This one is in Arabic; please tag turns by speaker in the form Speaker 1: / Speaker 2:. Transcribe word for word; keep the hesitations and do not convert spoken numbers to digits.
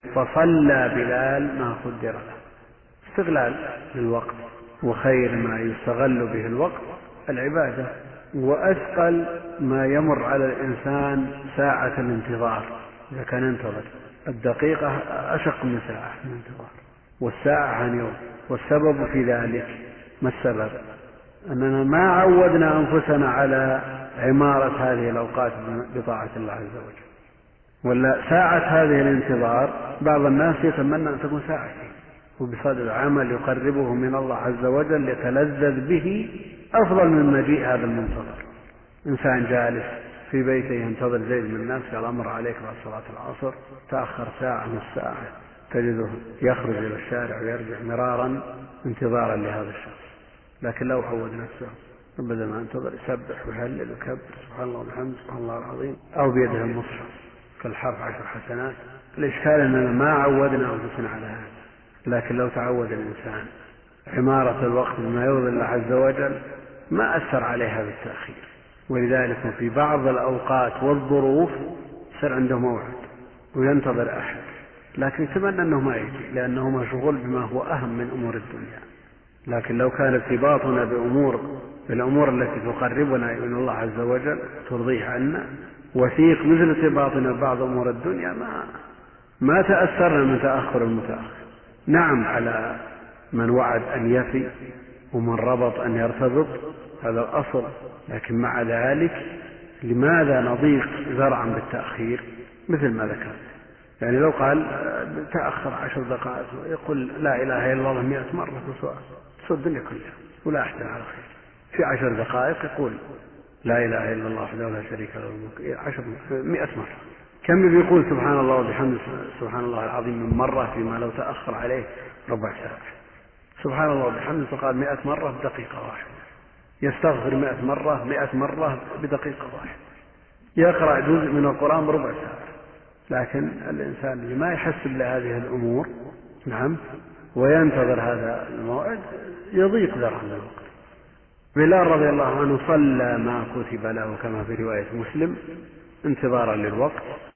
Speaker 1: فصلى بلال ما قدر له. استغلال للوقت، وخير ما يستغل به الوقت العبادة. وأثقل ما يمر على الإنسان ساعة الانتظار، إذا كان ينتظر الدقيقة أشق من ساعة الانتظار، والساعة عن يوم. والسبب في ذلك ما السبب؟ أننا ما عودنا أنفسنا على عمارة هذه الأوقات بطاعة الله عز وجل. ولا ساعة هذه الانتظار بعض الناس يتمنى أن تكون ساعتين، وبصدد عمل يقربه من الله عز وجل يتلذذ به أفضل من مجيء هذا المنتظر. إنسان جالس في بيته ينتظر زيد من الناس قال أمر عليك بعد صلاة العصر، تأخر ساعة من الساعة، تجده يخرج إلى الشارع ويرجع مرارا انتظارا لهذا الشخص. لكن لو عود نفسه بدل ما ينتظر يسبح ويهلل ويكبر سبحان الله وبحمده سبحان الله العظيم، أو بيده المصحف كالحرف عشر حسنات. الإشكال أننا ما عودنا أنفسنا على هذا. لكن لو تعود الإنسان عمارة الوقت بما يرضي الله عز وجل ما أثر عليها بالتأخير. ولذلك في بعض الأوقات والظروف صار عنده موعد وينتظر أحد، لكن يتمنى أنه ما يجي لأنه مشغول بما هو أهم من أمور الدنيا. لكن لو كان ارتباطنا بأمور بالأمور التي تقربنا إلى الله عز وجل ترضيه عنا وثيق مثل ارتباطنا ببعض أمور الدنيا ما ما تأثرنا من تأخر المتأخر. نعم على من وعد أن يفي ومن ربط أن يرتبط، هذا الأصل. لكن مع ذلك لماذا نضيق ذرعا بالتأخير مثل ما ذكرت؟ يعني لو قال تأخر عشر دقائق يقول لا إله إلا الله مئة مرة تسوى الدنيا كلها ولا أحسن على خير. في عشر دقائق يقول لا إله إلا الله وحده لا شريك له الملك عشر مئة مرة. كم بيقول سبحان الله وبحمده سبحان الله العظيم من مرة فيما لو تأخر عليه ربع ساعة. سبحان الله وبحمده فقال مئة مرة بدقيقة واحدة. يستغفر مئة مرة مئة مرة بدقيقة واحدة. يقرأ جزء من القرآن بربع ساعة. لكن الإنسان اللي ما يحسب لهذه الأمور نعم وينتظر هذا الموعد يضيق ذرعا الوقت. بلال رضي الله عنه صلى ما كتب له كما في رواية مسلم انتظارا للوقت